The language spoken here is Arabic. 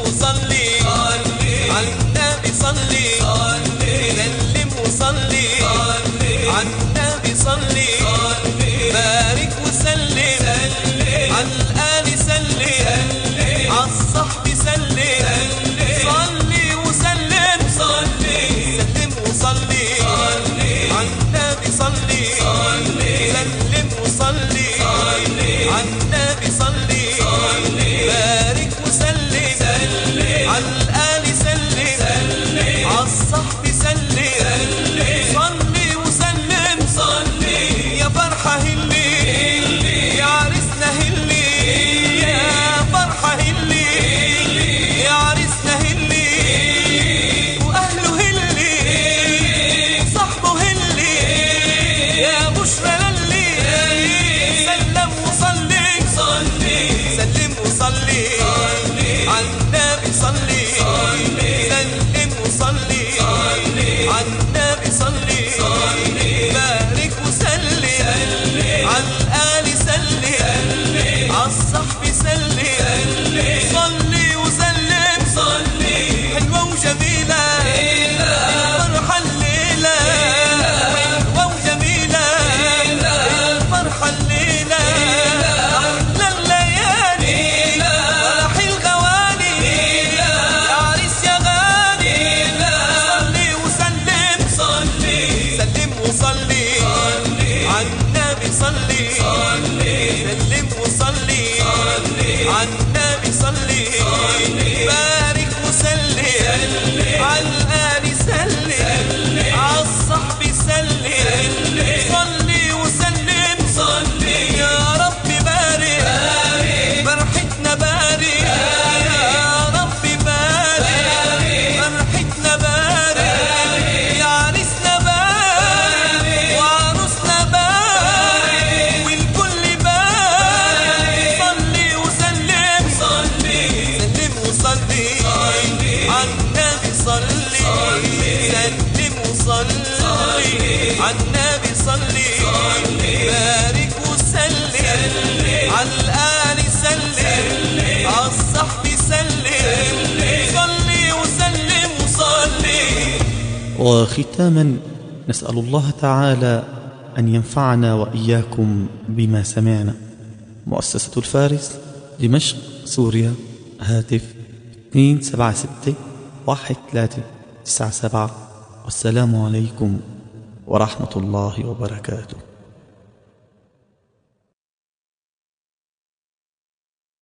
وصلي على النبي صلي سلم وصلي على النبي صلي بارك وسلم على الآل سلم على الصحب سلم صلي وسلم سلم وصلي على النبي صلي سلم وصلي على النبي صلي بارك وسلم على الآل سلم على الصحب سلم صلي وسلم يا فرحة هلي يا عرسنا هلي يا فرحة هلي يا عرسنا هلي وأهله هلي وصحبه هلي يا بشرى للي سلم وصلي سلم وصلي على النبي صلي سلم وصلي على النبي صلي بارك وسلم على الآل سلم على الصحب سلم صلي وسلم حلوة وجميلة الفرحة الليلة حلوة وجميلة الفرحة الليلة أحلى الليالي فرح الغوالي يا عريس يا غالي صلي وسلم سلم وصلي على النبي صلي سلم وصلي على النبي صلي بارك وسلم على الآل سلم على الصحب سلم صلي وسلم يا رب بارك فرحتنا بارك يا رب بارك فرحتنا بارك يا عريسنا بارك وعروسنا بارك والكل بارك صلي وسلم سلم وصلي على النبي صلي سلم وصلي على النبي صلي بارك وسلم على الآل سلم على الصحب سلم صلي وسلم وصلي. وختاما نسأل الله تعالى أن ينفعنا وإياكم بما سمعنا. مؤسسة الفارس، دمشق، سوريا. هاتف 276-1397. والسلام عليكم ورحمة الله وبركاته.